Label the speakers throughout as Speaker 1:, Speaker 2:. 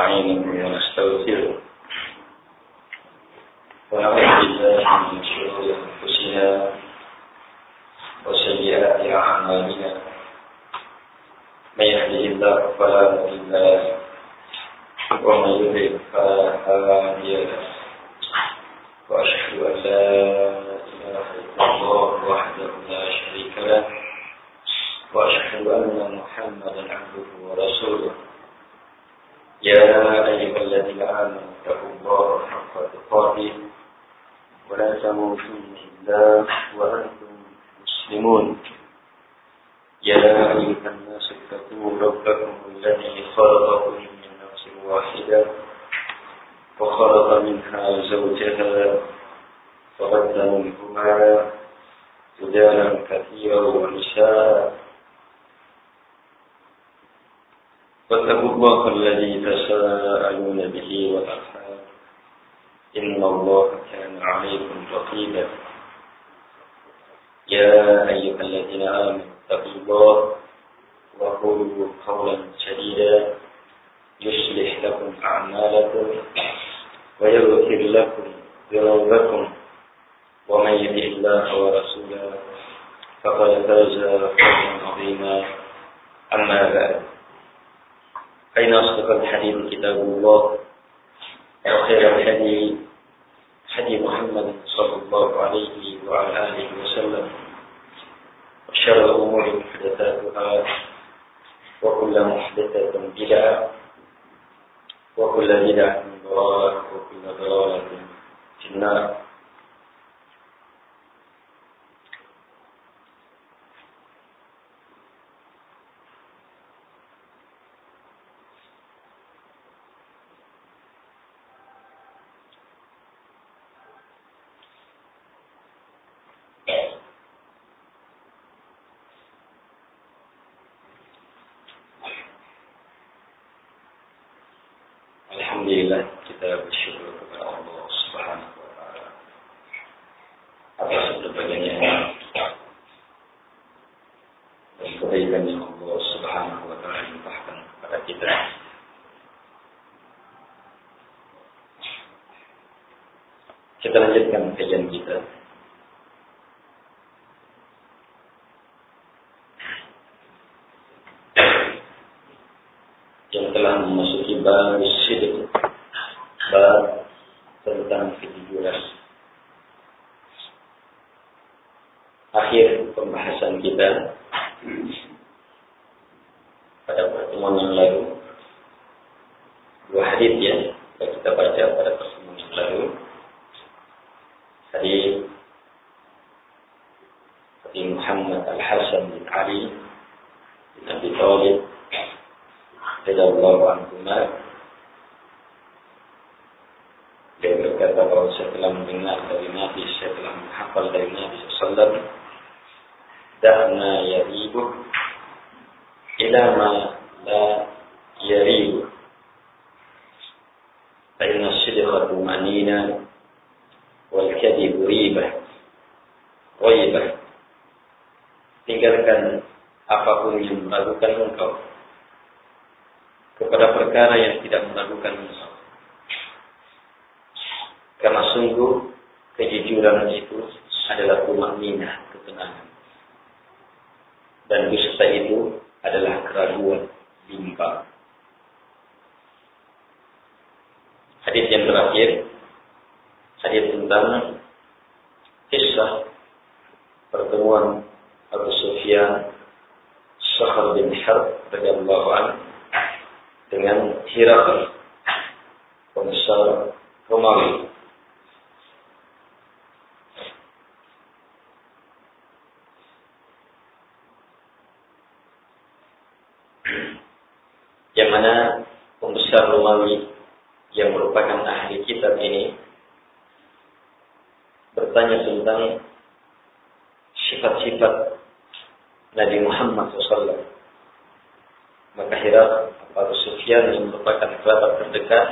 Speaker 1: ونستعينه ونستغفره ونعوذ بالله من شرور أنفسنا وسيئات أعمالنا من يهده الله فلا مضل له ومن يضلل فلا هادي له وأشهد أن لا إله إلا الله وحده لا شريك له وأشهد أن محمدا عبده ورسوله يا أيها الذين آمنوا اتقوا الله حق تقاته ولا تموتن إلا وأنتم مسلمون يا أيها الناس اتقوا ربكم الذي خلقكم من نفس واحدة وخلق منها زوجها وبث منهما رجالا كثيرا ونساء واتقوا الله الذي تساءلون به والأرحام إن الله كان عليكم رقيبا يا أيها الذين آمنوا اتقوا الله وقولوا قولا سديدا يصلح لكم أعمالكم ويغفر لكم ذنوبكم ومن يطع الله ورسوله فقد فاز فوزا عظيما أما بعد فإن أصدق الحديث كتاب الله وخير الهدي هدي محمد صلى الله عليه وعلى آله وسلم وشر الأمور محدثاتها وكل محدثة بدعة وكل بدعة ضلالة وكل ضلالة في النار. Alhamdulillah, kita bersyukur kepada Allah Subhanahu wa taala atas berbagai nikmat dan kebaikan yang Allah Subhanahu wa taala limpahkan kepada kita. Kita lanjutkan kajian kita. Yang telah memasuki bab sidq, bab tentang kejujuran. Akhir pembahasan kita pada pertemuan yang lalu, dua hadis yang kita baca pada pertemuan yang lalu. Hadis Muhammad Al-Hasan bin Ali bin Abi Thalib radhiyallahu anhu, dia berkata bahwa saya telah mendengar dari Nabi, saya telah menghafal dari Nabi SAW, da'na yaribu ila ma la yaribu fa inna sidqatu manina wal kadhibu ribah. Tinggalkan apapun yang meragukan engkau kepada perkara yang tidak meragukan engkau, karena sungguh kejujuran itu adalah tumanina, ketenangan, dan dusta itu adalah keraguan, bimbang. Hadis yang terakhir, hadis tentang kisah pertemuan Abu Sufyan Sakhar bin Harb radhiyallahu anhu dengan Hirakl, pembesar Romawi. Yang mana pembesar Romawi yang merupakan ahli kitab ini bertanya tentang sifat-sifat Nabi Muhammad SAW. Maka Hirakl, Abu Sufyan yang merupakan kerabat terdekat,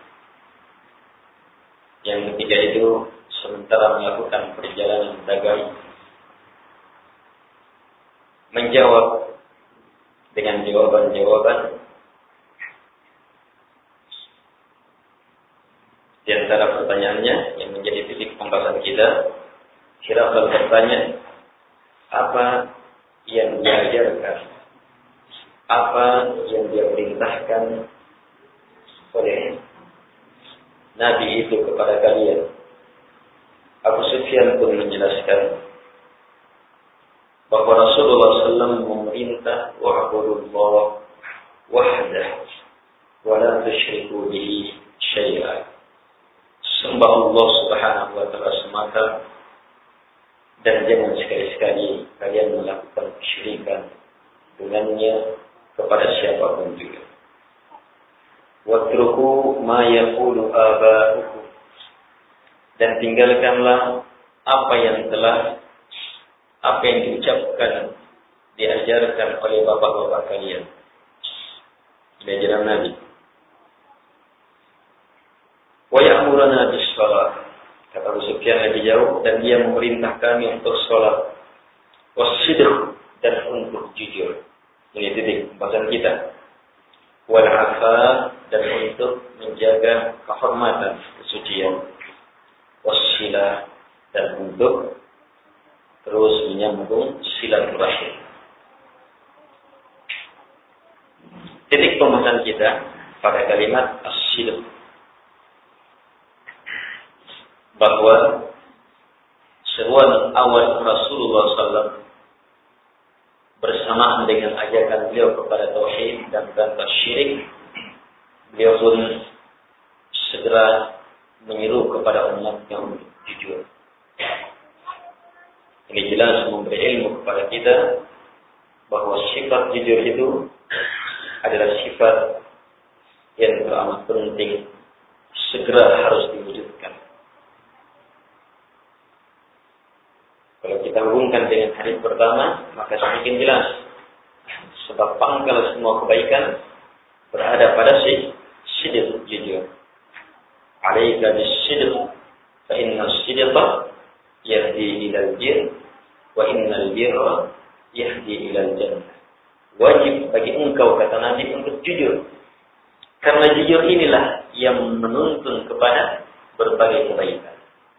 Speaker 1: yang ketiga itu sementara melakukan perjalanan dagang, menjawab dengan jawaban-jawaban Di antara pertanyaannya yang menjadi titik pembahasan kita, Hiraqal bertanya, apa yang diajarkan, apa yang dia perintahkan oleh Nabi itu kepada kalian. Abu Sufyan pun menjelaskan bahwa Rasulullah SAW memerintah wa'budullah wahdah wa la tusyriku bihi syai'an. Sembah Allah Subhanahu wa taala semata dan jangan sekali-sekali kalian melakukan kesyirikan dengannya kepada siapapun juga. Watruku ma yaqulu aba'ukum, dan tinggalkanlah apa yang diucapkan, diajarkan oleh bapak-bapak kalian. Ini ajaran Nabi. Wa ya'muruna bis-shalah, kata Abu Sufyan lebih jauh, dan dia memerintah kami untuk sholat, was-sidq, dan untuk jujur. Ini titik pembahasan kita. Wal afa, dan untuk menjaga kehormatan, kesucian. Wassilah, dan untuk terus menyambung silaturahim. Titik pembahasan kita pada kalimat as-sidq, bahwa seruan awal Rasulullah SAW bersamaan dengan ajakan beliau kepada tauhid dan bantah syirik, beliau pun segera menyeru kepada umatnya untuk jujur. Ini jelas memberi ilmu kepada kita bahwa sifat jujur itu adalah sifat yang teramat penting, segera harus diwujudkan. Kalau kita hubungkan dengan hadis pertama, maka semakin jelas. Sebab pangkal semua kebaikan berada pada sidq, jujur. Alaika bis-sidq, fa inna as-sidqa yahdi ilal bir, wa innal birra yahdi ilal jannah. Wajib bagi engkau, kata Nabi, untuk jujur. Karena jujur inilah yang menuntun kepada berbagai kebaikan.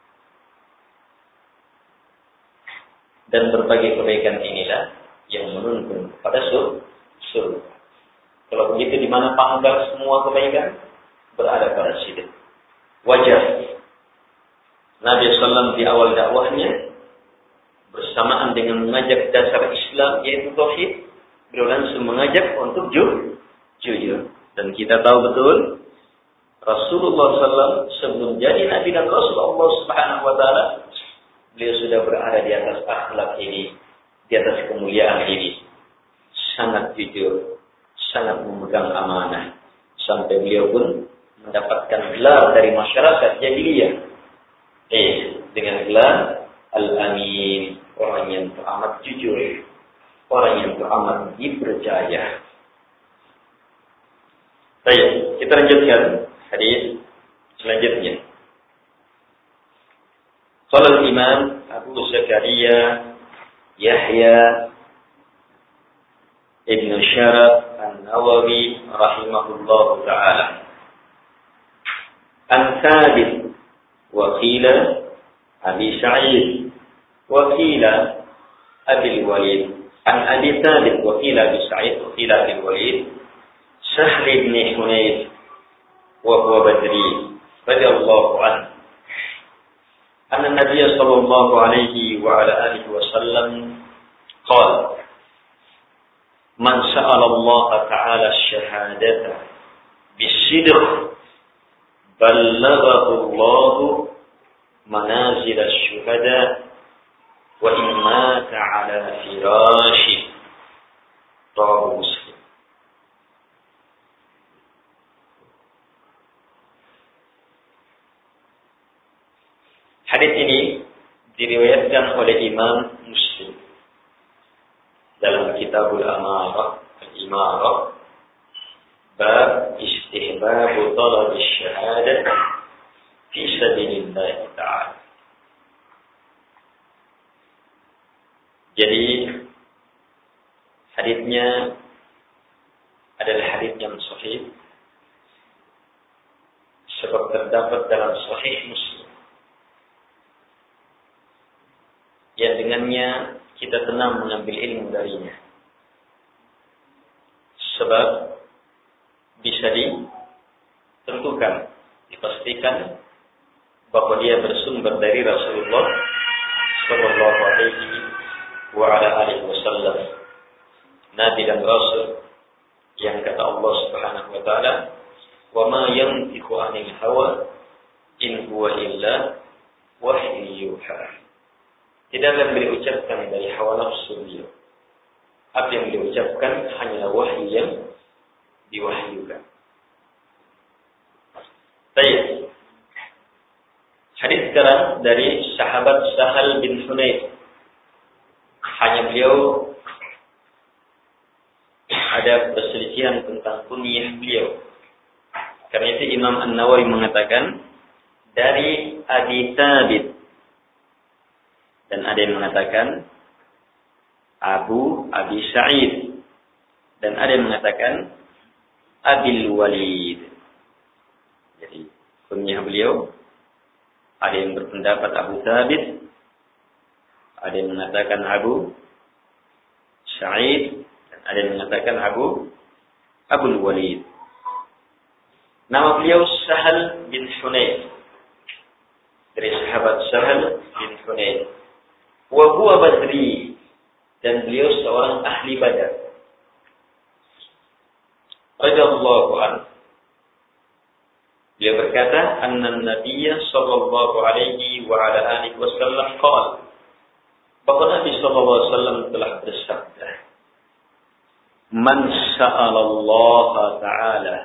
Speaker 1: Dan berbagai kebaikan inilah yang menuntun kepada surga. Kalau begitu, di mana pangkal semua kebaikan? Berada pada sidq. Wajar Nabi SAW di awal dakwahnya bersamaan dengan mengajak dasar Islam, yaitu tauhid, beliau langsung mengajak untuk jujur. Dan kita tahu betul Rasulullah SAW sebelum jadi Nabi dan Rasul Allah Subhanahu wa taala, beliau sudah berada di atas akhlak ini, di atas kemuliaan ini. Sangat jujur, sangat memegang amanah. Sampai beliau pun mendapatkan gelar dari masyarakat jahiliyah. Dengan gelar Al-Amin, orang yang teramat jujur, orang yang teramat dipercaya. Baik, kita lanjutkan hadis selanjutnya. Qala al-Imam Abu Zakaria Yahya Ibn Sharaf An-Nawawi rahimahullahu ta'ala, an Thabit wa qila Abi Sa'id wa qila Abi Walid, an Abi Thabit wa qila Abi Sa'id wa qila Abi Walid, Sahl ibn Hunayf wa huwa Badri radhiyallahu anhu, anna Nabiy sallallahu alaihi wa ala alihi wa sallam qala man sa'ala Allah ta'ala ash-shahadata bis-sidq ballaghahu Allah manazil ash-shuhada wa in mata 'ala firashi. Rawahu Muslim. Hadis ini diriwayatkan oleh Imam Muslim dalam Kitabul Amarah, Al-Imarah, bab istihbab talab asy-syahadah fi sabilillah ta'ala. Jadi hadisnya adalah hadis yang sahih Sebab terdapat dalam Sahih Muslim yang dengannya kita tenang mengambil ilmu darinya. Sebab bisa ditentukan, dipastikan bahwa dia bersumber dari Rasulullah Sallallahu Alaihi Wasallam, Nabi dan Rasul yang kata Allah Subhanahu Wa Taala, "Wa ma yantiqu 'anil hawa in huwa illa wahyu yuha." Tidaklah beliau ucapkan dari hawa nafsu beliau. Apa yang beliau ucapkan hanyalah wahyu yang diwahyukan. Baik. Hadis sekarang dari sahabat Sahal bin Hunayf. Hanya beliau ada perselisihan tentang kunyah beliau. Karena itu Imam An-Nawawi mengatakan dari Abi Thabit, dan ada yang mengatakan Abi Sa'id, dan ada yang mengatakan Abil Walid. Jadi kunyah beliau ada yang berpendapat Abu Thabit, ada yang mengatakan Abu Sa'id, dan ada yang mengatakan Abul Walid. Nama beliau Sahal bin Hunayf, dari sahabat Sahal bin Hunayf. Wa huwa Badri, dan beliau seorang ahli Badar. Radhiyallahu anhu. Dia berkata, "Anna Nabiyya sallallahu alaihi wa ala alihi wasallam qala." Bahwa Nabi sallallahu alaihi wasallam telah bersabda, "Man sa'ala Allah Ta'ala."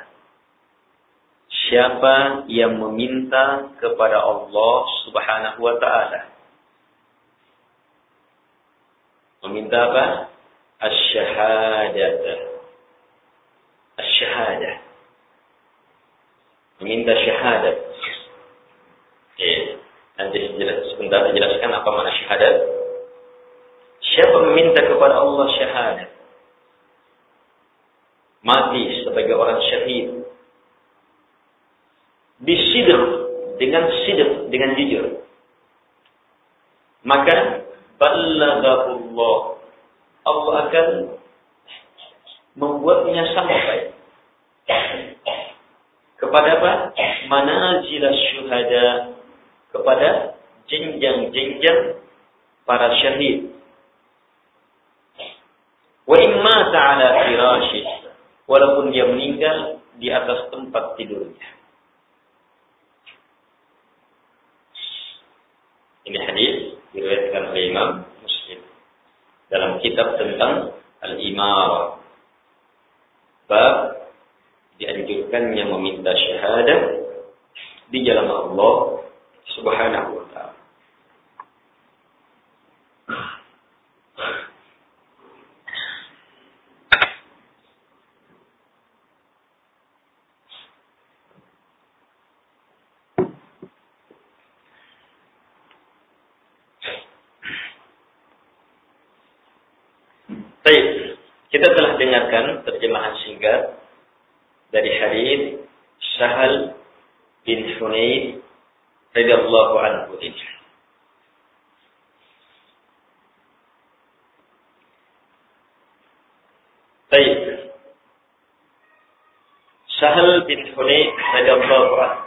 Speaker 1: Siapa yang meminta kepada Allah Subhanahu wa Ta'ala. Meminta apa? Asy-syahadah. Meminta syahadat. Nanti sebentar jelaskan apa makna syahadat. Siapa meminta kepada Allah syahadat, mati sebagai orang syahid, bisidq, dengan jujur, maka ballaghahullah, Allah akan membuatnya sampai kepada apa? Manazil syuhada, kepada jenjang-jenjang para syahid. Wa imma ta'ala firasyih, walaupun dia meninggal di atas tempat tidurnya. Ini hadis diriwayatkan oleh Imam Muslim dalam kitab tentang al-imarah. Bab dianjurkannya meminta syahadat di jalan Allah Subhanahu wa Ta'ala. Baik, kita telah dengarkan terjemahan singkat dari hadis Sahal bin Hunayf radhiyallahu anhu ini. Baik. Sahal bin Hunayf radhiyallahu anhu.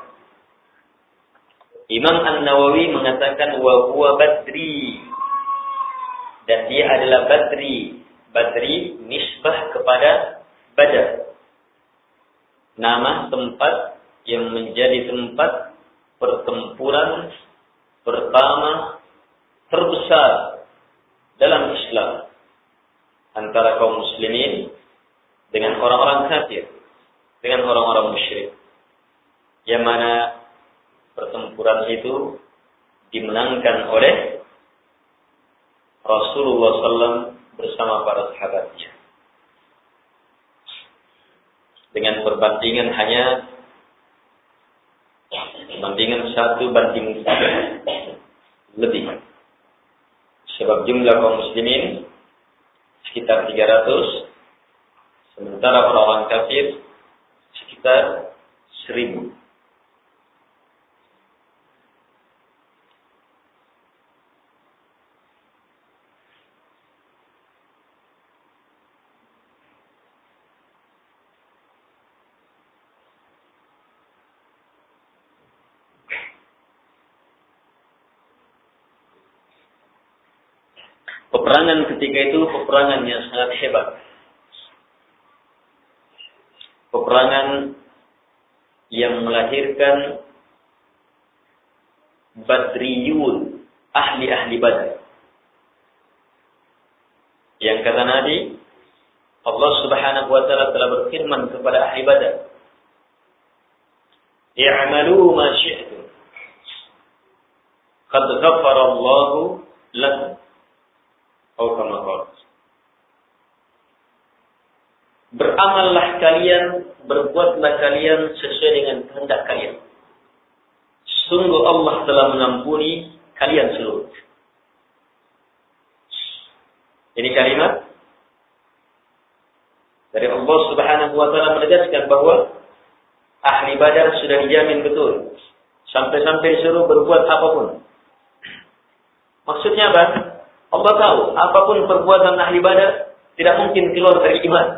Speaker 1: Imam An-Nawawi mengatakan wa huwa Badri, dan dia adalah Badri. Badri nisbah kepada Badar, nama tempat yang menjadi tempat pertempuran pertama terbesar dalam Islam antara kaum muslimin dengan orang-orang kafir, dengan orang-orang musyrik, yang mana pertempuran itu dimenangkan oleh Rasulullah SAW bersama para sahabatnya. Dengan perbandingan hanya perbandingan 1:3 lebih. Sebab jumlah kaum muslimin sekitar 300, sementara orang-orang kafir sekitar 1000. Peperangan ketika itu peperangan yang sangat hebat. Peperangan yang melahirkan Badriyun, ahli-ahli Badar. Yang kata Nabi, Allah Subhanahu wa taala telah berfirman kepada ahli Badar, "I'malu ma syi'tum. Qad ghafara Allahu lakum." Atau kama qala. Beramallah kalian, berbuatlah kalian sesuai dengan kehendak kalian. Sungguh Allah telah mengampuni kalian seluruh. Ini kalimat dari Allah Subhanahu wa taala menegaskan bahwa ahli Badar sudah dijamin betul. Sampai-sampai disuruh berbuat apapun. Maksudnya apa? Allah tahu apapun perbuatan ahli Badar tidak mungkin keluar dari iman.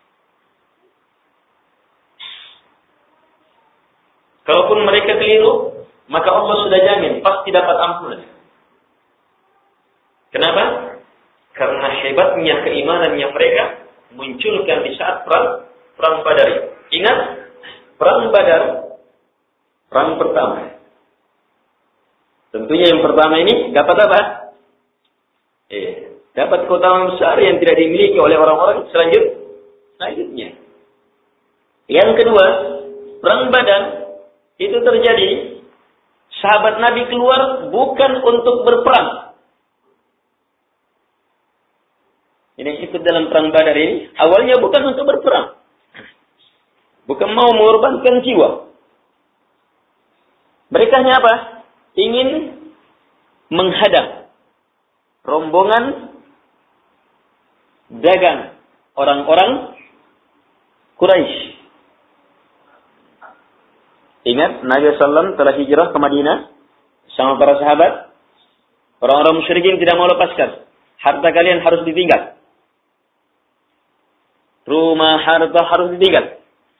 Speaker 1: Kalaupun mereka keliru, maka Allah sudah jamin pasti dapat ampunan. Kenapa? Karena hebatnya keimanannya mereka munculkan di saat perang Badar. Ingat, perang Badar, perang pertama. Tentunya yang pertama ini dapat apa? Dapat keutamaan besar yang tidak dimiliki oleh orang-orang selanjutnya. Yang kedua, perang Badar itu terjadi, sahabat Nabi keluar bukan untuk berperang. Ini ikut dalam perang Badar ini, awalnya bukan untuk berperang. Bukan mau mengorbankan jiwa. Mereka hanya apa? Ingin menghadang rombongan dagang orang-orang Quraisy. Ingat, Nabi SAW telah hijrah ke Madinah sama para sahabat. Orang-orang musyrikin tidak mau lepaskan. Harta kalian harus ditinggal. Rumah, harta harus ditinggal.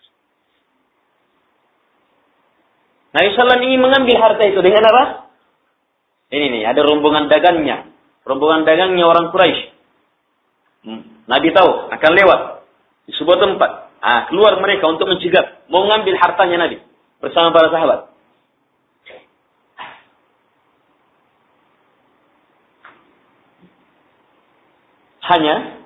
Speaker 1: Nabi SAW ingin mengambil harta itu dengan apa? Ini nih, ada rombongan dagangnya. Rombongan dagangnya orang Quraisy. Nabi tahu akan lewat di sebuah tempat. Keluar mereka untuk mencegah, mau mengambil hartanya Nabi bersama para sahabat. Hanya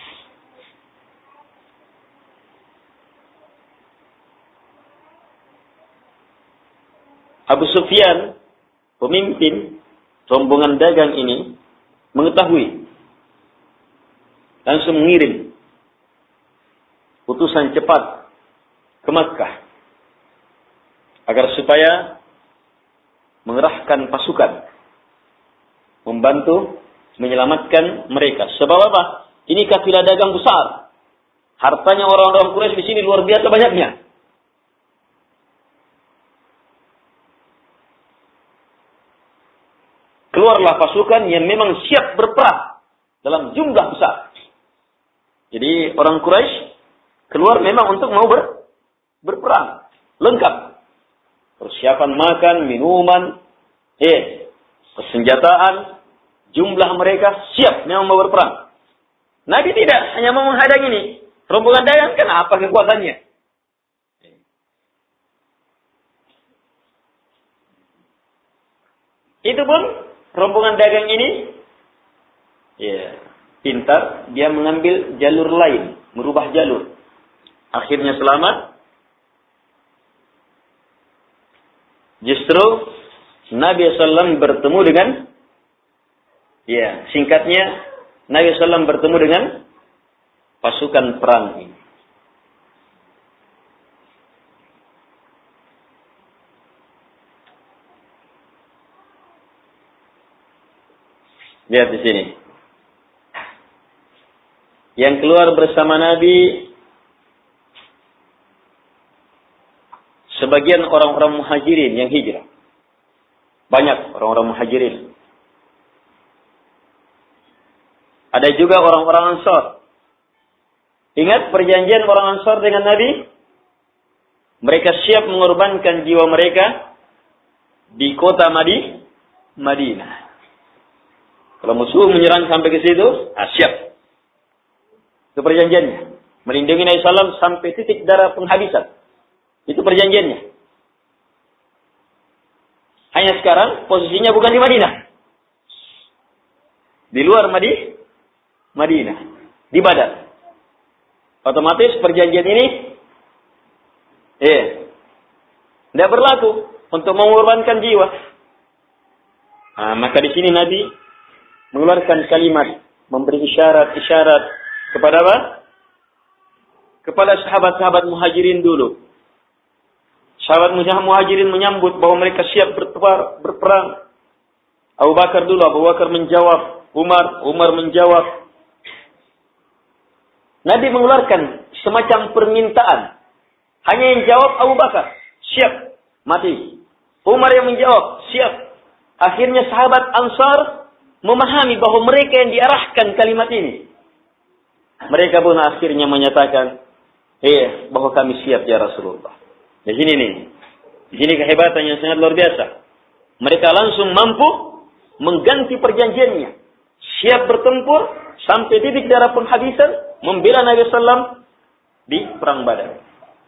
Speaker 1: Abu Sufyan, pemimpin rombongan dagang ini, mengetahui, langsung mengirim utusan cepat ke Makkah agar supaya mengerahkan pasukan membantu menyelamatkan mereka. Sebab apa? Ini kafilah dagang besar. Hartanya orang-orang Quraisy di sini luar biasa banyaknya. Keluarlah pasukan yang memang siap berperang dalam jumlah besar. Jadi orang Quraisy keluar memang untuk mau berperang. Lengkap. Persiapan makan, minuman, persenjataan, jumlah mereka siap memang mau berperang. Nabi tidak, hanya mau menghadang ini. Rombongan dagang kan apa kekuatannya? Itu pun rombongan dagang ini pintar, dia mengambil jalur lain, merubah jalur. Akhirnya selamat. Justru Nabi SAW bertemu dengan, singkatnya, Nabi SAW bertemu dengan pasukan perang ini. Lihat di sini. Yang keluar bersama Nabi sebagian orang-orang muhajirin yang hijrah. Banyak orang-orang muhajirin. Ada juga orang-orang Ansar. Ingat perjanjian orang Ansar dengan Nabi? Mereka siap mengorbankan jiwa mereka di kota Madinah. Kalau musuh menyerang sampai ke situ, siap. Itu perjanjiannya. Melindungi Nabi SAW sampai titik darah penghabisan. Itu perjanjiannya. Hanya sekarang posisinya bukan di Madinah. Di luar Madinah. Di Badar. Otomatis perjanjian ini tidak berlaku untuk mengorbankan jiwa. Maka di sini Nabi mengeluarkan kalimat, memberi isyarat kepada apa? Kepada sahabat-sahabat muhajirin dulu. Sahabat muhajirin menyambut bahwa mereka siap berperang. Abu Bakar menjawab, Umar menjawab. Nabi mengeluarkan semacam permintaan. Hanya yang jawab Abu Bakar, siap, mati. Umar yang menjawab, siap. Akhirnya sahabat Ansar memahami bahwa mereka yang diarahkan kalimat ini. Mereka pun akhirnya menyatakan, bahwa kami siap ya Rasulullah. Di sini kehebatan yang sangat luar biasa. Mereka langsung mampu mengganti perjanjiannya. Siap bertempur sampai titik darah penghabisan, membela Nabi SAW di perang Badar.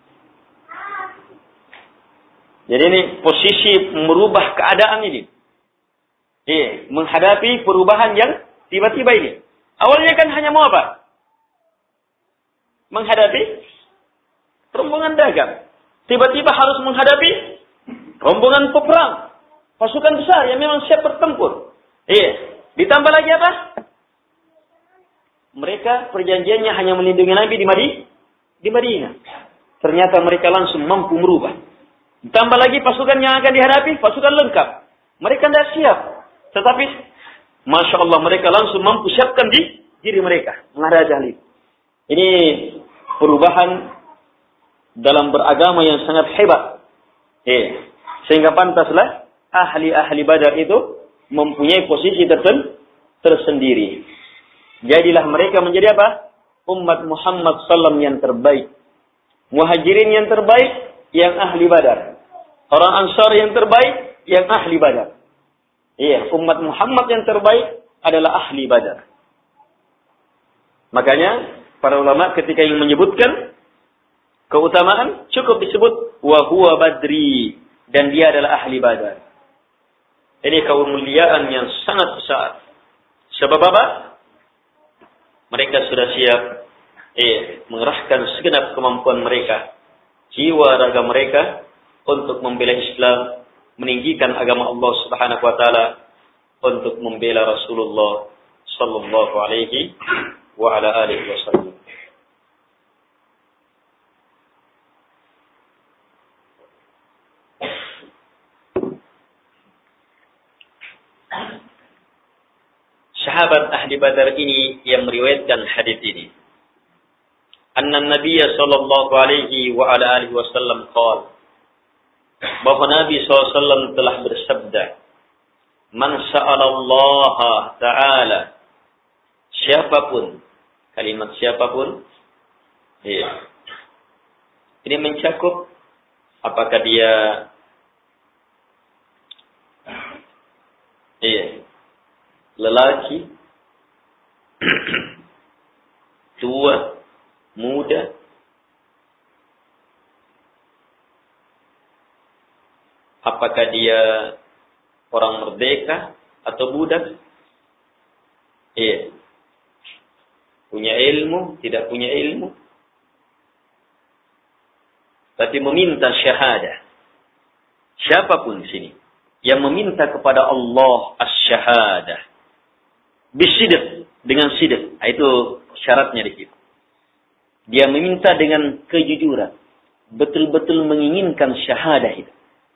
Speaker 1: Jadi ini posisi merubah keadaan ini. Menghadapi perubahan yang tiba-tiba ini. Awalnya kan hanya mau apa? Menghadapi rombongan dagang. Tiba-tiba harus menghadapi rombongan peperang. Pasukan besar yang memang siap bertempur. Ditambah lagi apa? Mereka perjanjiannya hanya melindungi Nabi di Madinah. Ternyata mereka langsung mampu merubah. Ditambah lagi pasukan yang akan dihadapi, pasukan lengkap. Mereka tidak siap. Tetapi, Masya Allah, mereka langsung mampu siapkan diri mereka. Menghadapi hal itu. Ini perubahan dalam beragama yang sangat hebat. Sehingga pantaslah ahli-ahli Badar itu mempunyai posisi tersendiri. Jadilah mereka menjadi apa? Umat Muhammad SAW yang terbaik. Muhajirin yang terbaik, yang ahli Badar. Orang Ansar yang terbaik, yang ahli Badar. Umat Muhammad yang terbaik adalah ahli Badar. Makanya para ulama ketika ingin menyebutkan keutamaan, cukup disebut wa huwa badri, dan dia adalah ahli Badar. Ini kemuliaan yang sangat besar. Sebab apa? Mereka sudah siap mengerahkan segenap kemampuan mereka, jiwa raga mereka untuk membela Islam, meninggikan agama Allah Subhanahu wa taala, untuk membela Rasulullah sallallahu alaihi wa ala alihi wasallam. Sahabat ahli Badar ini yang meriwayatkan hadis ini. Anna Nabiy sallallahu alaihi wa ala alihi wasallam qala, bahwa Nabi SAW telah bersabda, man sa'ala Allah Ta'ala, siapapun, kalimat siapapun, ini mencakup apakah dia lelaki, tua, muda, apakah dia orang merdeka atau budak, punya ilmu, tidak punya ilmu, tapi meminta syahadah. Siapapun di sini yang meminta kepada Allah as-syahadah, bisidq, dengan sidq, itu syaratnya di situ. Dia meminta dengan kejujuran, betul-betul menginginkan syahadah itu.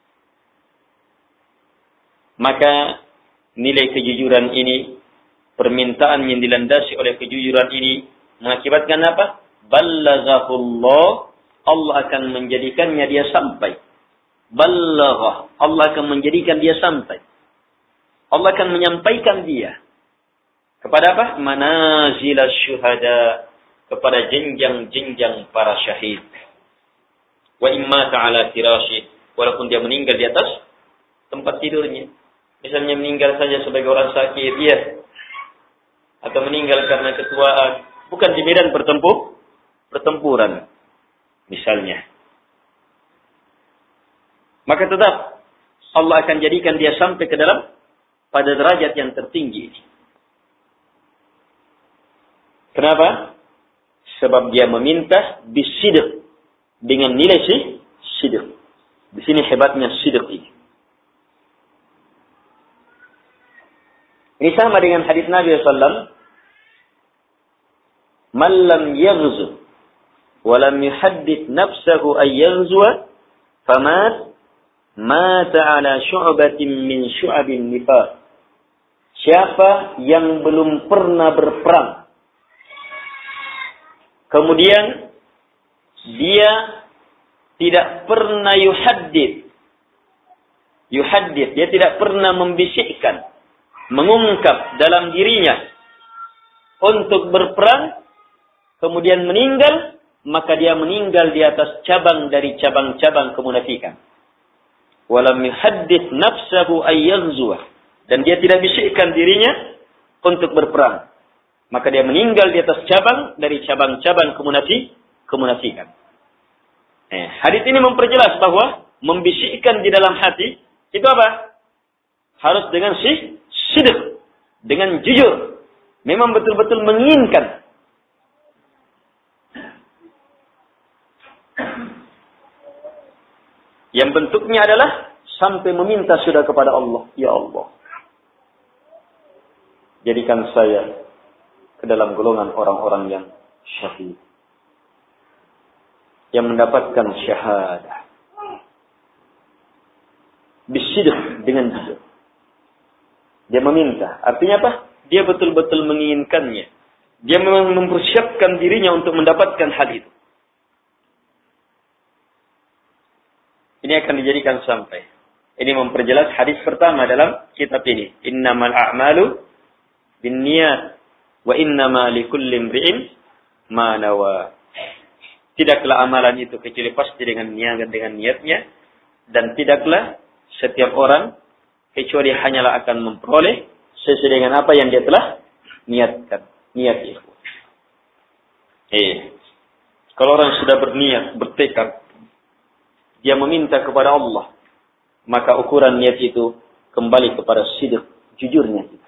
Speaker 1: Maka nilai kejujuran ini, permintaan yang dilandasi oleh kejujuran ini mengakibatkan apa? Ballaghahullah, Allah akan menjadikannya dia sampai. Ballaghah, Allah akan menjadikan dia sampai. Allah akan menyampaikan dia kepada apa? Manazilash syuhada, kepada jenjang-jenjang para syahid. Wa imma ta'ala firashi, walaupun dia meninggal di atas tempat tidurnya. Misalnya meninggal saja sebagai orang sakit, atau meninggal karena ketuaan, bukan di medan pertempuran misalnya, maka tetap Allah akan jadikan dia sampai ke dalam pada derajat yang tertinggi ini. Kenapa? Sebab dia meminta bisidq, dengan nilai sidq. Di sini hebatnya sidq ini. Ini sama dengan hadis Nabi SAW. Man lam yaghzu wa lam yuhaddith nafsahu ay yaghzuwa famat mata ala syu'batin min syu'abin nifaq. Siapa yang belum pernah berperang, kemudian dia tidak pernah yuhaddith, dia tidak pernah membisikkan, mengungkap dalam dirinya untuk berperang, kemudian meninggal, maka dia meninggal di atas cabang dari cabang-cabang kemunafikan. Walam yuhaddith nafsahu ay yaghzuwa, dan dia tidak bisikkan dirinya untuk berperang, maka dia meninggal di atas cabang dari cabang-cabang kemunafikan. Hadis ini memperjelas bahwa membisikkan di dalam hati itu apa? Harus dengan sidq, dengan jujur, memang betul-betul menginginkan. Yang bentuknya adalah sampai meminta sudah kepada Allah, ya Allah, jadikan saya ke dalam golongan orang-orang yang syahid, yang mendapatkan syahadah. Bisidq, dengan jujur. Dia meminta. Artinya apa? Dia betul-betul menginginkannya. Dia memang mempersiapkan dirinya untuk mendapatkan hal itu. Ini akan dijadikan sampai. Ini memperjelas hadis pertama dalam kitab ini. Innamal a'malu binniyat wa innama likulli imri'in ma nawa. Tidaklah amalan itu kecuali pasti dengan niatnya, dan tidaklah setiap orang kecuali hanyalah akan memperoleh sesuai dengan apa yang dia telah niatkan. Niat itu. Kalau orang sudah berniat, bertekad, dia meminta kepada Allah, maka ukuran niat itu kembali kepada sidq, jujurnya kita.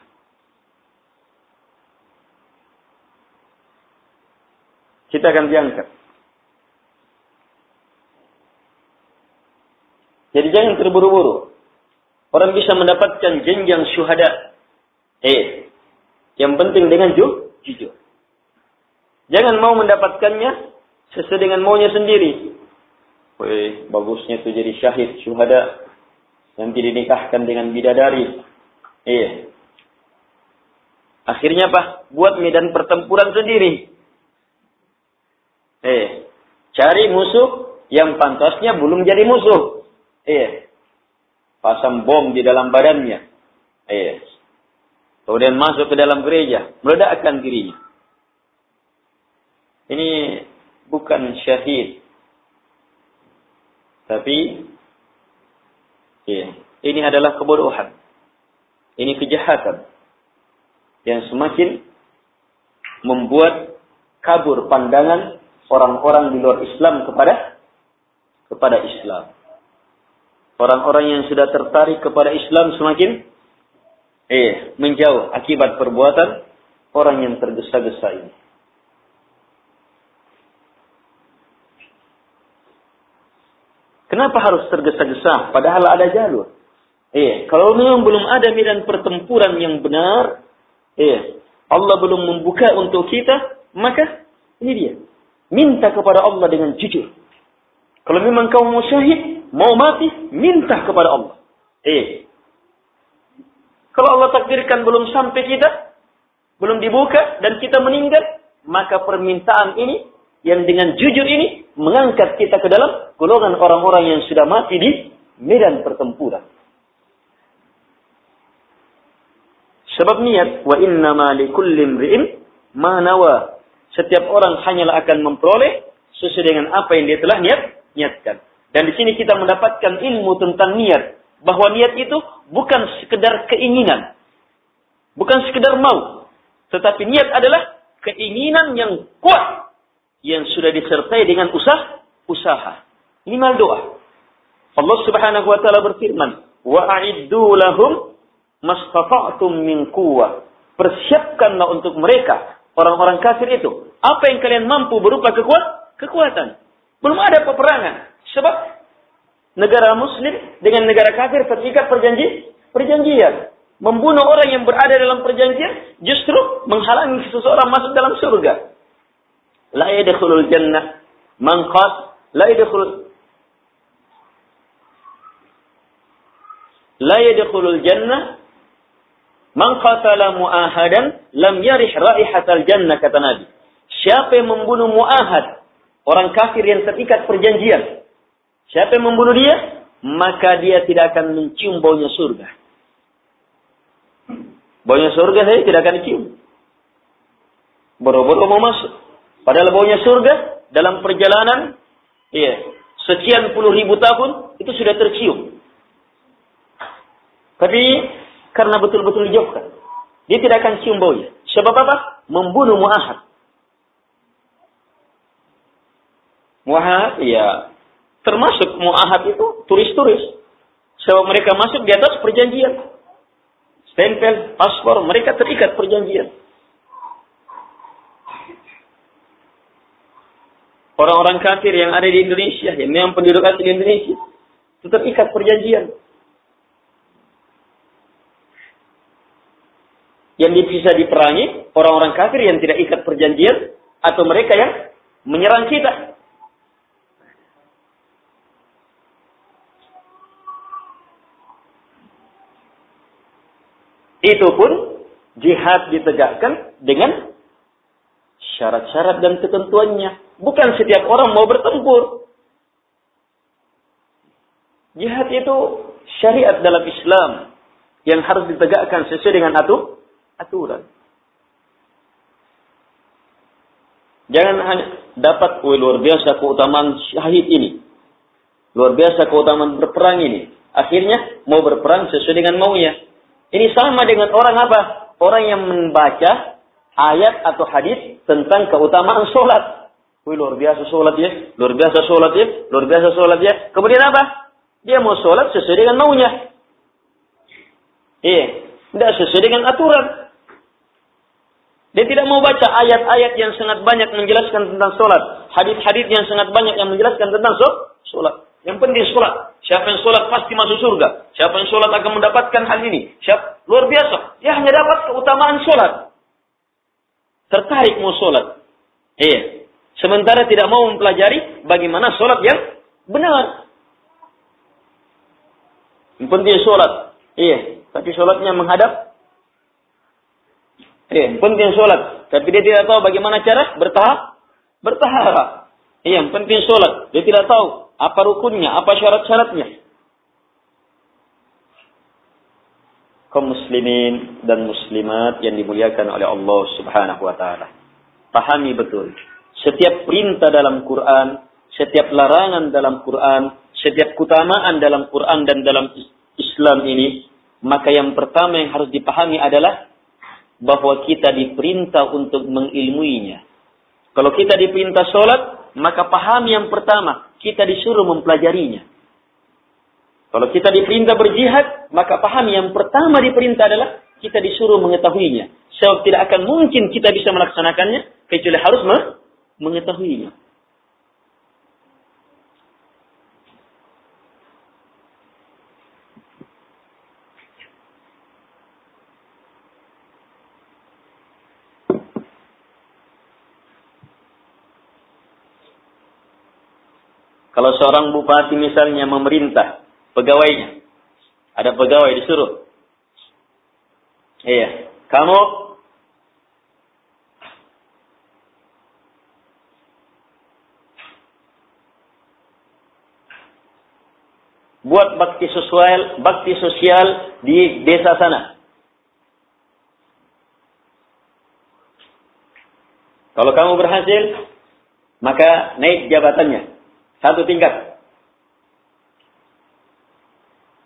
Speaker 1: Kita akan diangkat. Jadi jangan terburu-buru. Orang bisa mendapatkan jenjang syuhada. Yang penting dengan jujur. Jangan mau mendapatkannya sesuai dengan maunya sendiri. Bagusnya itu jadi syahid, syuhada, nanti dinikahkan dengan bidadari. Akhirnya apa? Buat medan pertempuran sendiri. Cari musuh yang pantasnya belum jadi musuh. Pasang bom di dalam badannya. Kemudian masuk ke dalam gereja, meledakkan dirinya. Ini bukan syahid. Tapi ini adalah kebodohan. Ini kejahatan yang semakin membuat kabur pandangan orang-orang di luar Islam kepada Islam. Orang-orang yang sudah tertarik kepada Islam semakin menjauh akibat perbuatan orang yang tergesa-gesa ini. Kenapa harus tergesa-gesa? Padahal ada jalur. Kalau memang belum ada medan pertempuran yang benar, Allah belum membuka untuk kita, maka ini dia. Minta kepada Allah dengan jujur. Kalau memang kau mau syahid, mau mati, minta kepada Allah. Kalau Allah takdirkan belum sampai kita, belum dibuka, dan kita meninggal, maka permintaan ini, yang dengan jujur ini, mengangkat kita ke dalam golongan orang-orang yang sudah mati di medan pertempuran. Sebab niat, wa innama likulli imri'in ma nawa. Setiap orang hanyalah akan memperoleh sesuai dengan apa yang dia telah niatkan. Dan di sini kita mendapatkan ilmu tentang niat, bahwa niat itu bukan sekedar keinginan, bukan sekedar mau,
Speaker 2: Tetapi niat adalah keinginan yang kuat yang sudah disertai dengan usaha. Minimal doa. Allah Subhanahu wa taala berfirman, "Wa a'iddu lahum mastata'tum min quwwah." Persiapkanlah untuk mereka, orang-orang kafir itu, apa yang kalian mampu berupa kekuatan. Belum ada peperangan. Sebab negara muslim dengan negara kafir terikat perjanjian. Membunuh orang yang berada dalam perjanjian justru menghalangi seseorang masuk dalam surga. La yadkhulul jannah man qat la yadkhulul jannah man qatala mu'ahadan lam yarih raihatal jannah, kata Nabi. Siapa yang membunuh mu'ahad, orang kafir yang terikat perjanjian, siapa yang membunuh dia, maka dia tidak akan mencium baunya surga. Baunya surga saya tidak akan dicium. Boro-boro mau masuk. Padahal baunya surga dalam perjalanan sekian puluh ribu tahun itu sudah tercium. Tapi karena betul-betul dijauhkan, dia tidak akan cium baunya. Sebab apa? Membunuh mu'ahad. Mu'ahad, termasuk mu'ahad itu turis-turis. Sebab mereka masuk di atas perjanjian. Stempel, paspor, mereka terikat perjanjian. Orang-orang kafir yang ada di Indonesia, yang memang penduduk asli Indonesia, itu terikat perjanjian. Yang bisa diperangi, orang-orang kafir yang tidak ikat perjanjian, atau mereka yang menyerang kita. Itu pun jihad ditegakkan dengan syarat-syarat dan ketentuannya. Bukan setiap orang mau bertempur. Jihad itu syariat dalam Islam yang harus ditegakkan sesuai dengan aturan. Jangan hanya dapat luar biasa keutamaan syahid ini. Luar biasa keutamaan berperang ini. Akhirnya mau berperang sesuai dengan maunya. Ini sama dengan orang apa? Orang yang membaca ayat atau hadis tentang keutamaan sholat. Luar biasa sholat ya, luar biasa sholat ya, luar biasa sholat ya. Kemudian apa? Dia mau sholat sesuai dengan maunya. Tidak sesuai dengan aturan. Dia tidak mau baca ayat-ayat yang sangat banyak menjelaskan tentang sholat. Hadis-hadis yang sangat banyak yang menjelaskan tentang sholat. Yang penting sholat. Siapa yang sholat pasti masuk surga. Siapa yang sholat akan mendapatkan hal ini. Luar biasa. Dia hanya dapat keutamaan sholat. Tertarik mau sholat. Sementara tidak mau mempelajari bagaimana sholat yang benar. Yang penting sholat. Tapi sholatnya menghadap. Yang penting sholat. Tapi dia tidak tahu bagaimana cara bertaharah. Yang penting sholat. Dia tidak tahu apa rukunnya, apa syarat-syaratnya. Kaum muslimin dan muslimat yang dimuliakan oleh Allah Subhanahu wa taala. Pahami betul. Setiap perintah dalam Quran, setiap larangan dalam Quran, setiap keutamaan dalam Quran dan dalam Islam ini, maka yang pertama yang harus dipahami adalah bahwa kita diperintah untuk mengilmuinya. Kalau kita diperintah sholat, maka pahami yang pertama, kita disuruh mempelajarinya. Kalau kita diperintah berjihad, maka pahami yang pertama diperintah adalah kita disuruh mengetahuinya. Sebab tidak akan mungkin kita bisa melaksanakannya, kecuali harus mengetahuinya. Kalau seorang bupati misalnya memerintah pegawainya, ada pegawai disuruh, kamu buat bakti sosial di desa sana. Kalau kamu berhasil, maka naik jabatannya 1 tingkat.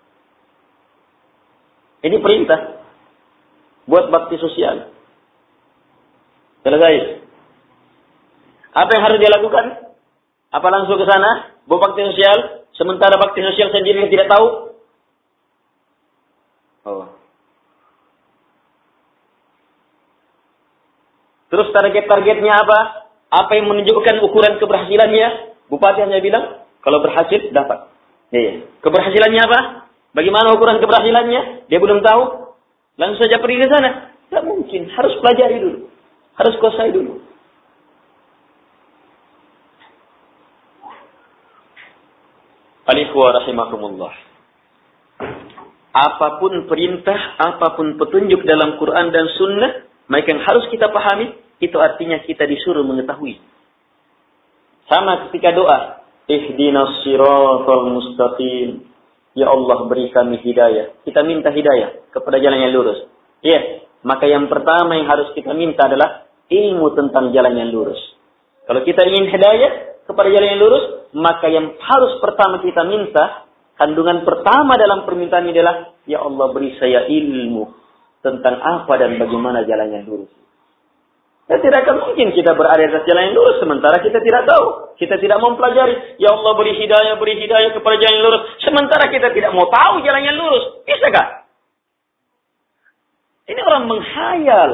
Speaker 2: Ini perintah buat bakti sosial. Selesai. Apa yang harus dia lakukan? Apa langsung ke sana? Bawa bakti sosial? Sementara bakti sosial sendiri yang tidak tahu? Oh. Terus target-targetnya apa? Apa yang menunjukkan ukuran keberhasilannya? Bupati hanya bilang, kalau berhasil, dapat. Ya. Keberhasilannya apa? Bagaimana ukuran keberhasilannya? Dia belum tahu. Langsung saja pergi ke sana. Tidak mungkin. Harus pelajari dulu. Harus kuasai dulu. Alikhwa rahimakumullah. Apapun perintah, apapun petunjuk dalam Quran dan Sunnah, maka yang harus kita pahami, itu artinya kita disuruh mengetahui. Sama ketika doa, ihdinas siratal mustaqim. Ya Allah beri kami hidayah. Kita minta hidayah kepada jalan yang lurus. Ya, maka yang pertama yang harus kita minta adalah ilmu tentang jalan yang lurus. Kalau kita ingin hidayah kepada jalan yang lurus, maka yang harus pertama kita minta, kandungan pertama dalam permintaan ini adalah, ya Allah beri saya ilmu tentang apa dan bagaimana jalan yang lurus. Ya, tidak akan mungkin kita berada di atas jalan yang lurus sementara kita tidak tahu. Kita tidak mempelajari. Ya Allah beri hidayah kepada jalan yang lurus. Sementara kita tidak mau tahu jalan yang lurus. Bisakah? Ini orang menghayal.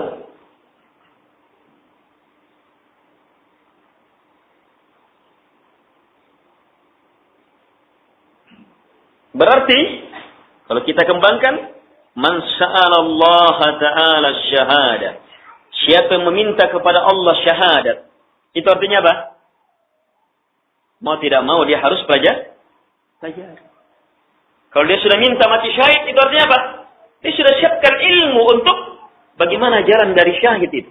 Speaker 2: Berarti, kalau kita kembangkan, man sa'alallaha ta'ala syahadah. Siapa yang meminta kepada Allah syahadat. Itu artinya apa? Mau tidak mau dia harus belajar. Kalau dia sudah minta mati syahid, itu artinya apa? Dia sudah siapkan ilmu untuk bagaimana jalan dari syahid itu.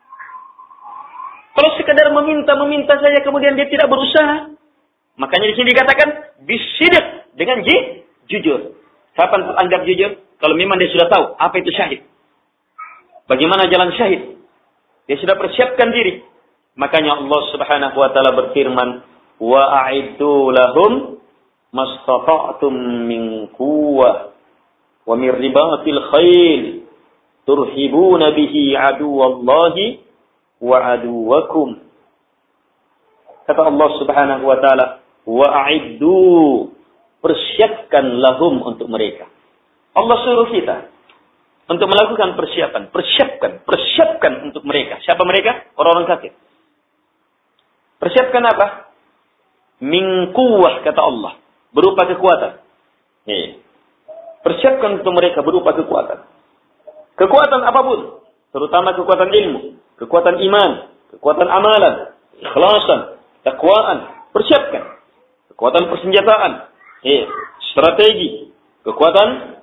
Speaker 2: Kalau sekadar meminta saja kemudian dia tidak berusaha. Makanya di sini dikatakan bisidik dengan jujur. Kapan teranggap jujur? Kalau memang dia sudah tahu apa itu syahid. Bagaimana jalan syahid? Dia sudah persiapkan diri. Makanya Allah Subhanahu wa taala berfirman, "Wa a'iddu lahum mastata'tum min quwwah wa min ribatil khail turhibuna bihi aduwallahi wa aduwakum." Kata Allah Subhanahu wa taala, "Wa a'iddu", persiapkan lahum untuk mereka. Allah suruh kita untuk melakukan persiapan. Persiapkan untuk mereka. Siapa mereka? Orang-orang kafir. Persiapkan apa? Min quwwah, kata Allah. Berupa kekuatan. Persiapkan untuk mereka berupa kekuatan. Kekuatan apapun. Terutama kekuatan ilmu. Kekuatan iman. Kekuatan amalan. Ikhlasan. Takwaan. Persiapkan. Kekuatan persenjataan. Strategi. Kekuatan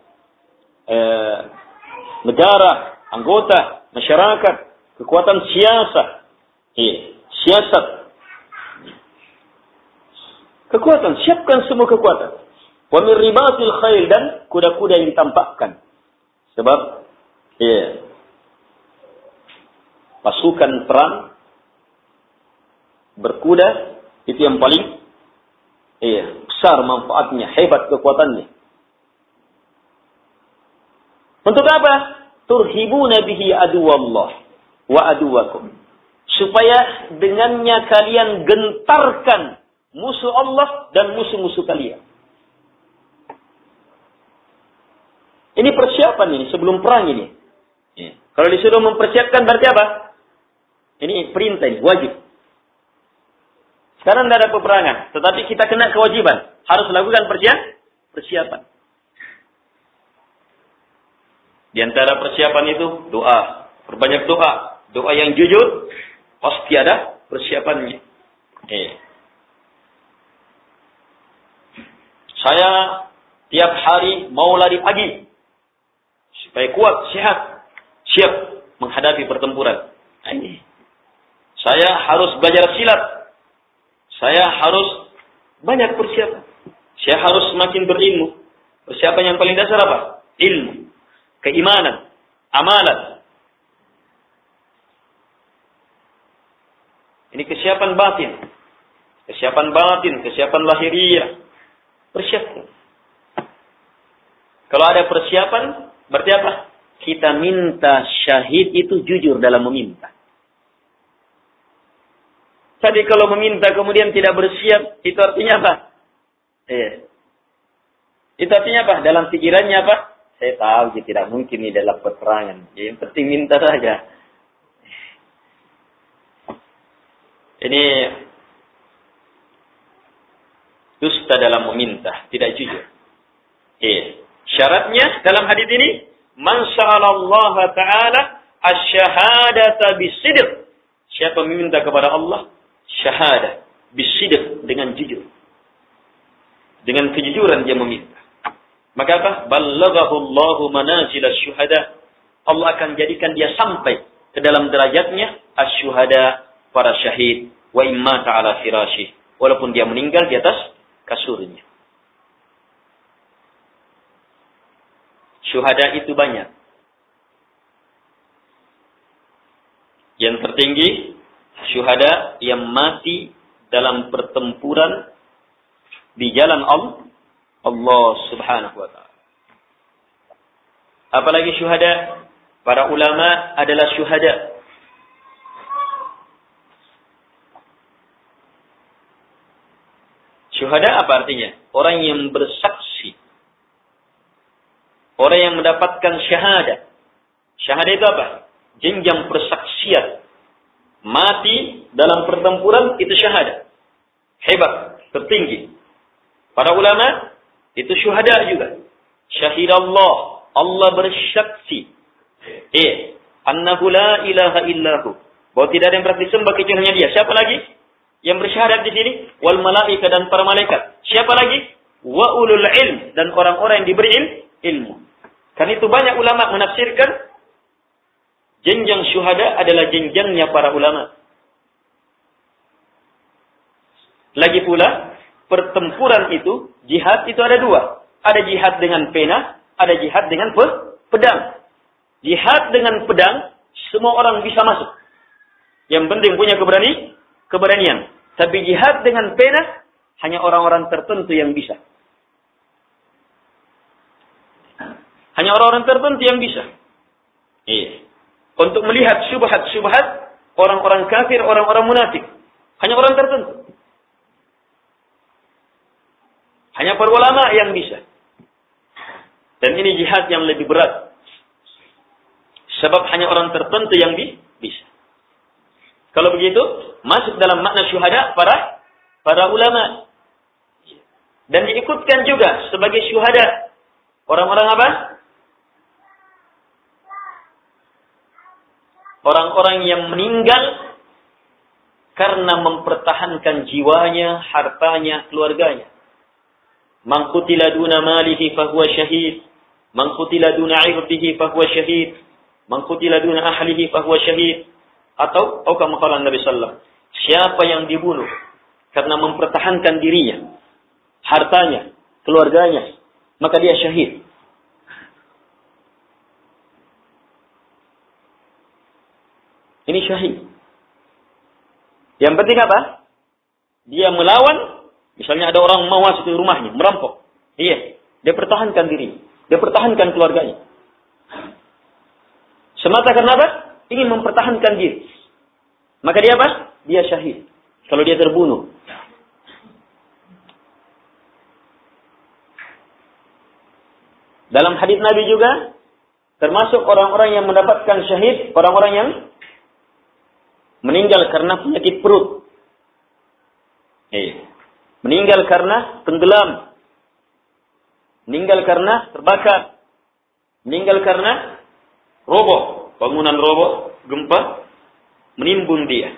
Speaker 2: negara, anggota, masyarakat, kekuatan siasat. Kekuatan, siapkan semua kekuatan. Wa min ribatil khail, dan kuda-kuda yang ditampakkan. Sebab pasukan perang berkuda itu yang paling besar manfaatnya, hebat kekuatannya. Untuk apa? Turhibuna bihi aduwallah wa aduwakum. Supaya dengannya kalian gentarkan musuh Allah dan musuh-musuh kalian. Ini persiapan ini sebelum perang ini. Kalau disuruh mempersiapkan berarti apa? Ini perintah ini, wajib. Sekarang tidak ada peperangan, tetapi kita kena kewajiban. Harus lakukan persiapan. Di antara persiapan itu doa. Perbanyak doa. Doa yang jujur. Pasti ada persiapannya. Saya tiap hari mau lari pagi. Supaya kuat, sehat. Siap menghadapi pertempuran. Saya harus belajar silat. Saya harus banyak persiapan. Saya harus semakin berilmu. Persiapan yang paling dasar apa? Ilmu. Keimanan, amalan. Ini kesiapan batin. Kesiapan lahiriah. Persiapkan. Kalau ada persiapan, berarti apa? Kita minta syahid itu jujur dalam meminta. Tadi kalau meminta kemudian tidak bersiap, itu artinya apa? Iya. Itu artinya apa? Dalam pikirannya apa? Saya tahu dia tidak mungkin ini dalam peperangan. Yang penting minta saja. Ini dusta dalam meminta, tidak jujur. Syaratnya dalam hadis ini, man sa'alallaha ta'ala asy-syahadata bisidq. Siapa meminta kepada Allah syahadah bisidq, dengan jujur. Dengan kejujuran dia meminta. Maka apa? Ballaghahu Allahu manazil asy-syuhada. Allah akan jadikan dia sampai ke dalam derajatnya asy-syuhada, para syahid, wa imma ta'ala firasyih, walaupun dia meninggal di atas kasurnya. Syuhada itu banyak. Yang tertinggi syuhada yang mati dalam pertempuran di jalan Allah Subhanahu wa taala. Apalagi syuhada, para ulama adalah syuhada. Syuhada apa artinya? Orang yang bersaksi. Orang yang mendapatkan syahadah. Syahadah itu apa? Jenjang persaksian. Mati dalam pertempuran itu syahadah. Hebat, tertinggi. Para ulama itu syuhada juga. Syahidallah, Allah bersaksi. Annahu la ilaha illahu. Bahwa tidak ada yang berhak disembah kecuali hanya Dia. Siapa lagi yang bersyahadat di sini? Wal malaika, dan para malaikat. Siapa lagi? Wa ulul ilm, dan orang-orang yang diberi ilmu. Karena itu banyak ulama menafsirkan jenjang syuhada adalah jenjangnya para ulama. Lagi pula, pertempuran itu, jihad itu ada dua. Ada jihad dengan pena, ada jihad dengan pedang. Jihad dengan pedang, semua orang bisa masuk. Yang penting punya keberanian. Tapi jihad dengan pena, hanya orang-orang tertentu yang bisa. Hanya orang-orang tertentu yang bisa. Untuk melihat syubhat-syubhat orang-orang kafir, orang-orang munafik. Hanya orang tertentu. Hanya para ulama yang bisa. Dan ini jihad yang lebih berat. Sebab hanya orang tertentu yang bisa. Kalau begitu, masuk dalam makna syuhada para ulama. Dan diikutkan juga sebagai syuhada orang-orang apa? Orang-orang yang meninggal karena mempertahankan jiwanya, hartanya, keluarganya. Man qutila duna malihi fahuwa syahid. Man qutila duna 'irdihi fahuwa syahid. Man qutila duna ahlihi fahuwa syahid. Atau kama qala Nabi sallallahu alaihi wasallam, siapa yang dibunuh karena mempertahankan dirinya, hartanya, keluarganya, maka dia syahid. Ini syahid. Yang penting apa? Dia melawan, misalnya ada orang mau masuk ke rumahnya, merampok. Dia pertahankan diri, dia pertahankan keluarganya. Semata karena apa? Ingin mempertahankan diri. Maka dia apa? Dia syahid. Kalau dia terbunuh. Dalam hadis Nabi juga, termasuk orang-orang yang mendapatkan syahid, orang-orang yang meninggal karena penyakit perut. Meninggal karena tenggelam. Meninggal karena terbakar. Meninggal karena roboh. Bangunan roboh, gempa, menimbun dia.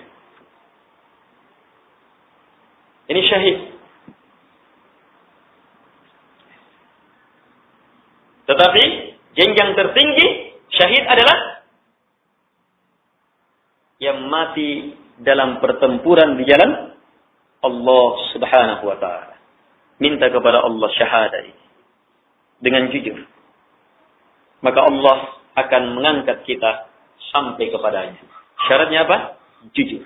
Speaker 2: Ini syahid. Tetapi, jenjang tertinggi, syahid adalah yang mati dalam pertempuran di jalan Allah Subhanahu wa ta'ala. Minta kepada Allah syahadah ini dengan jujur. Maka Allah akan mengangkat kita sampai kepadanya. Syaratnya apa? Jujur.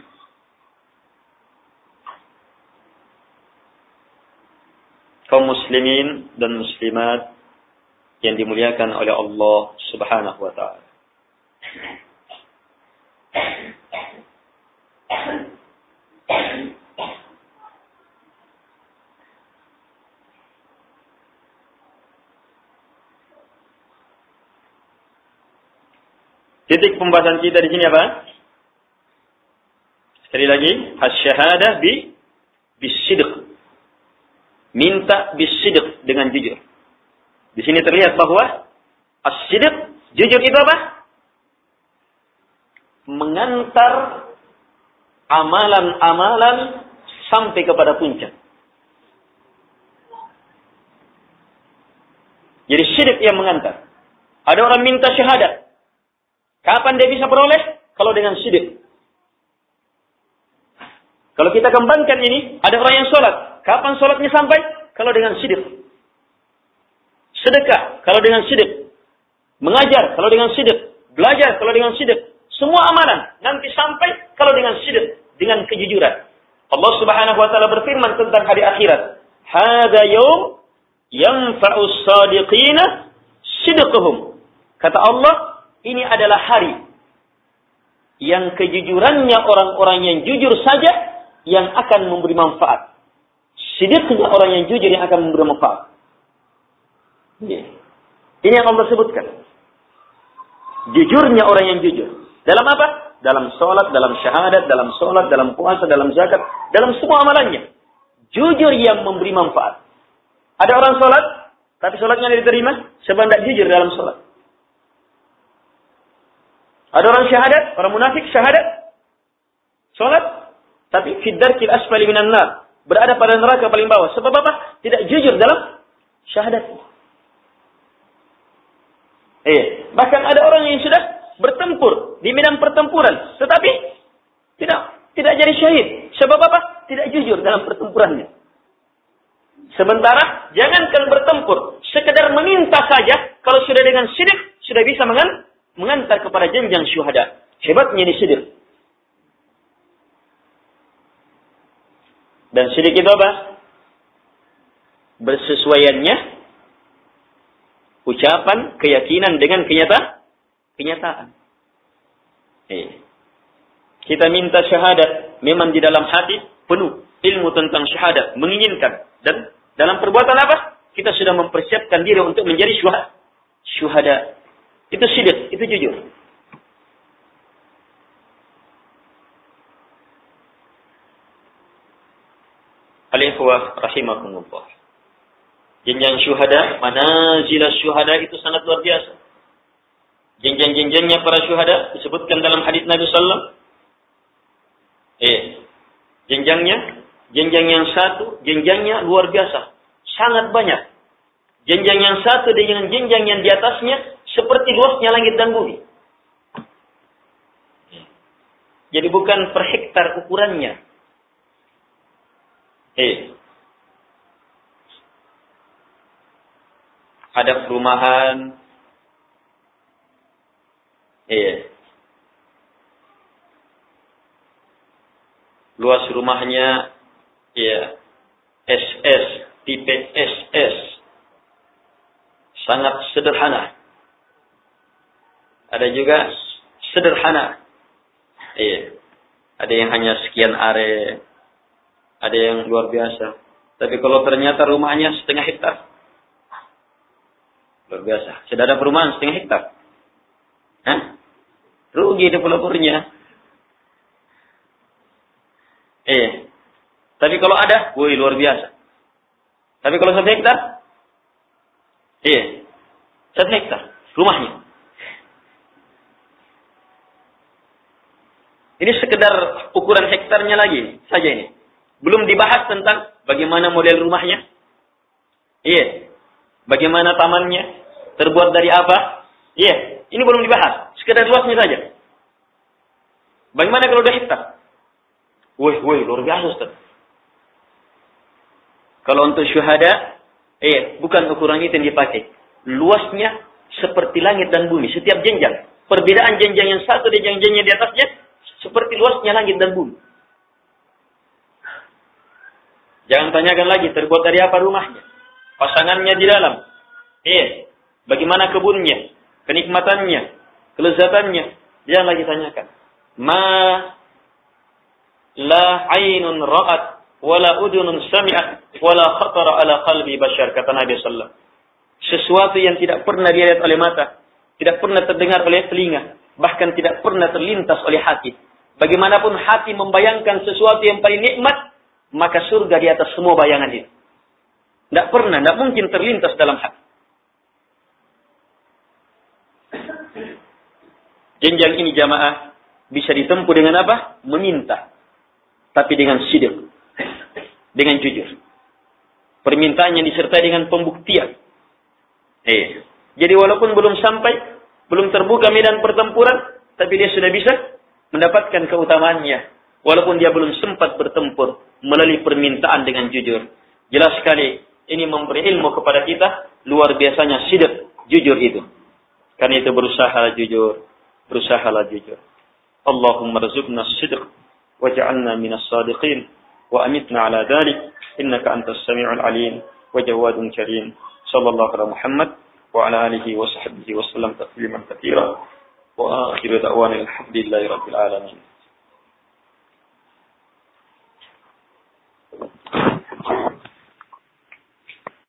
Speaker 2: Kaum muslimin dan muslimat yang dimuliakan oleh Allah Subhanahu wa ta'ala. Titik pembahasan kita di sini apa? Sekali lagi, asy-syahadah bisidq. Minta bisidq dengan jujur. Di sini terlihat bahwa as-sidq, jujur itu apa? Mengantar amalan-amalan sampai kepada puncak. Jadi syirik yang mengantar. Ada orang minta syahadat. Kapan dia bisa peroleh? Kalau dengan syirik. Kalau kita kembangkan ini, ada orang yang sholat. Kapan sholatnya sampai? Kalau dengan syirik. Sedekah, kalau dengan syirik. Mengajar, kalau dengan syirik. Belajar, kalau dengan syirik. Semua amalan nanti sampai kalau dengan syirik. Dengan kejujuran. Allah Subhanahu wa ta'ala berfirman tentang hari akhirat. Hada yaum yanfa'u sadiqina sidquhum. Kata Allah, ini adalah hari yang kejujurannya orang-orang yang jujur saja yang akan memberi manfaat. Sidqnya orang yang jujur yang akan memberi manfaat. Ini yang Allah sebutkan. Jujurnya orang yang jujur. Dalam apa? Dalam sholat, dalam syahadat, dalam sholat, dalam puasa, dalam zakat, dalam semua amalannya. Jujur yang memberi manfaat. Ada orang sholat, tapi sholatnya tidak diterima, sebab tidak jujur dalam sholat. Ada orang syahadat, orang munafik syahadat, sholat, tapi fiddarkil asfali minan nar, berada pada neraka paling bawah. Sebab apa? Tidak jujur dalam syahadat. Bahkan ada orang yang sudah bertempur di medan pertempuran, tetapi tidak jadi syahid. Sebab apa? Tidak jujur dalam pertempurannya. Sementara jangankan bertempur, sekedar meminta saja, kalau sudah dengan syirik sudah bisa mengantar kepada jenjang syuhada. Hebatnya di syirik. Dan syirik itu apa? Bersesuaiannya ucapan, keyakinan dengan kenyataan. Kita minta syahadat, memang di dalam hati penuh ilmu tentang syahadat, menginginkan. Dan dalam perbuatan apa? Kita sudah mempersiapkan diri untuk menjadi syuhada. Itu syirik, itu jujur. Al-ikhwah rahimakumullah. Jenjang syuhada, manazil syuhada itu sangat luar biasa. Jenjang-jenjangnya para syuhada disebutkan dalam hadis Nabi sallallahu alaihi wasallam. Jenjang yang satu, jenjangnya luar biasa. Sangat banyak. Jenjang yang satu dengan jenjang yang di atasnya seperti luasnya langit dan bumi. Jadi bukan per hektar ukurannya. Ada perumahan. Luas rumahnya SS, tipe SS. Sangat sederhana. Ada juga sederhana. Ada yang hanya sekian are. Ada yang luar biasa. Tapi kalau ternyata rumahnya setengah hektar. Luar biasa. Sudah ada perumahan setengah hektar. Rugi developernya. Tapi kalau ada, woi luar biasa. Tapi kalau 1 hektar, 1 hektar rumahnya. Ini sekedar ukuran hektarnya lagi saja ini. Belum dibahas tentang bagaimana model rumahnya. Bagaimana tamannya, terbuat dari apa. Ini belum dibahas. Sekedar luasnya saja. Bagaimana kalau 2 hektar? Woi, luar biasa Ustaz. Kalau untuk syuhada, bukan ukuran itu yang dipakai. Luasnya seperti langit dan bumi, setiap jenjang. Perbedaan jenjang yang satu dan jenjangnya di atasnya seperti luasnya langit dan bumi. Jangan tanyakan lagi terbuat dari apa rumahnya. Pasangannya di dalam. Bagaimana kebunnya, kenikmatannya, kelezatannya. Jangan lagi tanyakan. Ma la ainun ra'at wala udunun sami'at wala khatara ala qalbi bashar, kata Nabi sallallahu. Sesuatu yang tidak pernah dilihat oleh mata, tidak pernah terdengar oleh telinga, bahkan tidak pernah terlintas oleh hati. Bagaimanapun hati membayangkan sesuatu yang paling nikmat, maka surga di atas semua bayangan itu. Tidak pernah, tidak mungkin terlintas dalam hati. Jenjang ini jamaah bisa ditempuh dengan apa? Meminta. Tapi dengan sidq. Dengan jujur. Permintaannya disertai dengan pembuktian. Jadi walaupun belum sampai, belum terbuka medan pertempuran, tapi dia sudah bisa mendapatkan keutamaannya. Walaupun dia belum sempat bertempur melalui permintaan dengan jujur. Jelas sekali, ini memberi ilmu kepada kita, luar biasanya sidq, jujur itu. Karena itu berusahalah jujur. Allahumma rizukna sidq, waj'alna minas sadiqin, wa amitna ala dhalik, innaka antas sami'ul alim, wa jawadun karim. Sallallahu ala Muhammad, wa ala alihi wa sahbihi wa sallam tasliman katsira. Wa akhiru da'wana alhamdulillahi rabbil alamin.